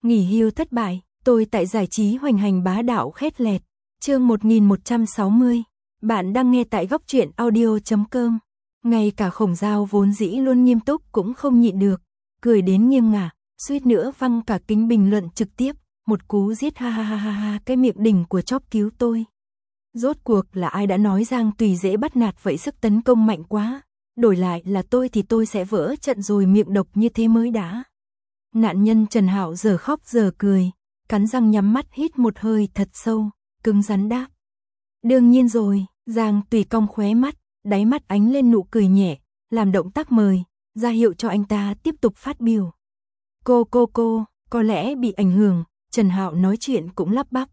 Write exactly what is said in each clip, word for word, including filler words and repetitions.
Nghỉ hưu thất bại, tôi tại giải trí hoành hành bá đạo khét lẹt. Chương một nghìn một trăm sáu mươi. Bạn đang nghe tại góc truyện audio chấm com. Ngay cả Khổng Dao vốn dĩ luôn nghiêm túc cũng không nhịn được, cười đến nghiêng ngả, suýt nữa văng cả kính bình luận trực tiếp, một cú giết ha ha ha ha ha, cái miệng đỉnh của chóp cứu tôi. Rốt cuộc là ai đã nói Giang Tùy dễ bắt nạt vậy, sức tấn công mạnh quá, đổi lại là tôi thì tôi sẽ vỡ trận rồi, miệng độc như thế mới đã. Nạn nhân Trần Hạo giờ khóc giờ cười, cắn răng nhắm mắt hít một hơi thật sâu, cứng rắn đáp. Đương nhiên rồi. Giang Tùy cong khóe mắt, đáy mắt ánh lên nụ cười nhẹ, làm động tác mời, ra hiệu cho anh ta tiếp tục phát biểu. Cô cô cô, có lẽ bị ảnh hưởng, Trần Hạo nói chuyện cũng lắp bắp.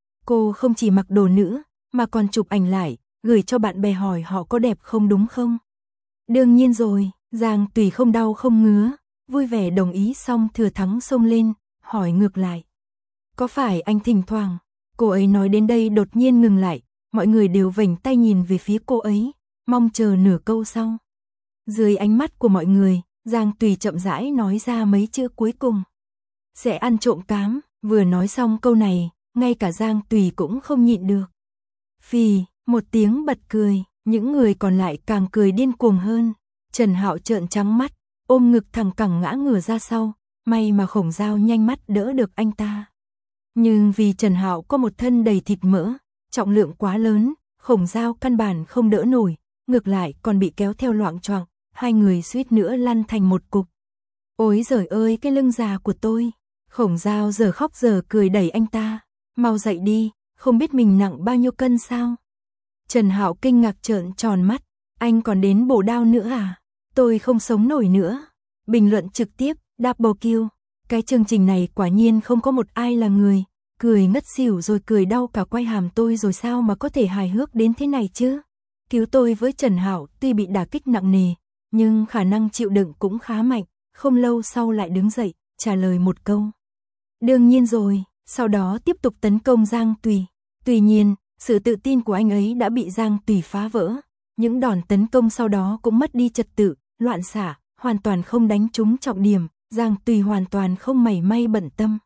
Cô không chỉ mặc đồ nữ, mà còn chụp ảnh lại, gửi cho bạn bè hỏi họ có đẹp không đúng không? Đương nhiên rồi. Giang Tùy không đau không ngứa, vui vẻ đồng ý xong thừa thắng xông lên, hỏi ngược lại. Có phải anh thỉnh thoảng? Cô ấy nói đến đây đột nhiên ngừng lại, mọi người đều vểnh tay nhìn về phía cô ấy, mong chờ nửa câu sau. Dưới ánh mắt của mọi người, Giang Tùy chậm rãi nói ra mấy chữ cuối cùng. Sẽ ăn trộm cám. Vừa nói xong câu này, ngay cả Giang Tùy cũng không nhịn được. Phì, một tiếng bật cười, những người còn lại càng cười điên cuồng hơn. Trần Hạo trợn trắng mắt, ôm ngực thẳng cẳng ngã ngửa ra sau, may mà Khổng Dao nhanh mắt đỡ được anh ta. Nhưng vì Trần Hạo có một thân đầy thịt mỡ, trọng lượng quá lớn, Khổng Dao căn bản không đỡ nổi, ngược lại còn bị kéo theo loạng choạng, hai người suýt nữa lăn thành một cục. Ôi giời ơi, cái lưng già của tôi. Khổng Dao giờ khóc giờ cười đẩy anh ta. Mau dậy đi, không biết mình nặng bao nhiêu cân sao? Trần Hạo kinh ngạc trợn tròn mắt, anh còn đến bổ đao nữa à? Tôi không sống nổi nữa. Bình luận trực tiếp, double kill. Cái chương trình này quả nhiên không có một ai là người. Cười ngất xỉu rồi cười đau cả quai hàm tôi rồi, sao mà có thể hài hước đến thế này chứ? Cứu tôi với. Trần Hạo tuy bị đả kích nặng nề, nhưng khả năng chịu đựng cũng khá mạnh, không lâu sau lại đứng dậy, trả lời một câu. Đương nhiên rồi, sau đó tiếp tục tấn công Giang Tùy. Tuy nhiên, sự tự tin của anh ấy đã bị Giang Tùy phá vỡ. Những đòn tấn công sau đó cũng mất đi trật tự, loạn xạ, hoàn toàn không đánh trúng trọng điểm, Giang Tùy hoàn toàn không mảy may bận tâm.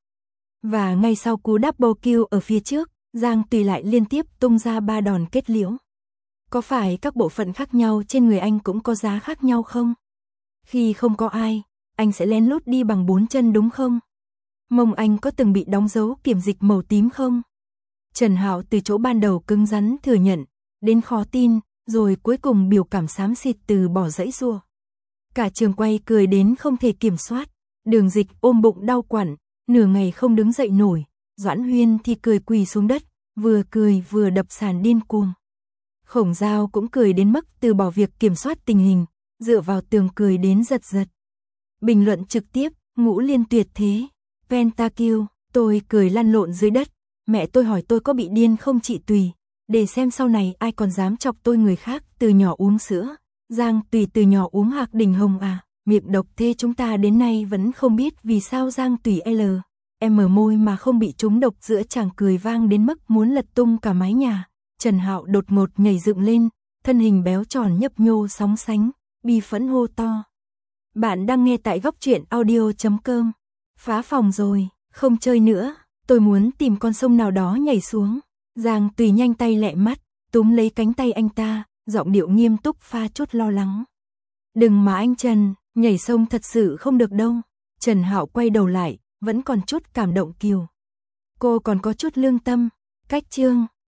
Và ngay sau cú double kill ở phía trước, Giang Tùy lại liên tiếp tung ra ba đòn kết liễu. Có phải các bộ phận khác nhau trên người anh cũng có giá khác nhau không? Khi không có ai, anh sẽ lén lút đi bằng bốn chân đúng không? Mông anh có từng bị đóng dấu kiểm dịch màu tím không? Trần Hạo từ chỗ ban đầu cứng rắn thừa nhận, đến khó tin, rồi cuối cùng biểu cảm xám xịt từ bỏ dãy giụa. Cả trường quay cười đến không thể kiểm soát, Đường Dịch ôm bụng đau quặn, nửa ngày không đứng dậy nổi, Doãn Huyên thì cười quỳ xuống đất, vừa cười vừa đập sàn điên cuồng. Khổng Dao cũng cười đến mức từ bỏ việc kiểm soát tình hình, dựa vào tường cười đến giật giật. Bình luận trực tiếp, Ngũ Liên tuyệt thế, pentakill, tôi cười lăn lộn dưới đất, mẹ tôi hỏi tôi có bị điên không chị Tùy, để xem sau này ai còn dám chọc tôi. Người khác từ nhỏ uống sữa, Giang Tùy từ nhỏ uống Hạc Đình Hồng à, miệng độc thế, chúng ta đến nay vẫn không biết vì sao Giang Tùy L, em mở môi mà không bị trúng độc. Giữa chàng cười vang đến mức muốn lật tung cả mái nhà. Trần Hạo đột ngột nhảy dựng lên, thân hình béo tròn nhấp nhô sóng sánh, bi phẫn hô to. Bạn đang nghe tại góc truyện audio chấm com. Phá phòng rồi, không chơi nữa, tôi muốn tìm con sông nào đó nhảy xuống. Giang Tùy nhanh tay lẹ mắt, túm lấy cánh tay anh ta, giọng điệu nghiêm túc pha chút lo lắng. Đừng mà anh Trần, nhảy sông thật sự không được đâu. Trần Hạo quay đầu lại, vẫn còn chút cảm động kiều. Cô còn có chút lương tâm. Cách chương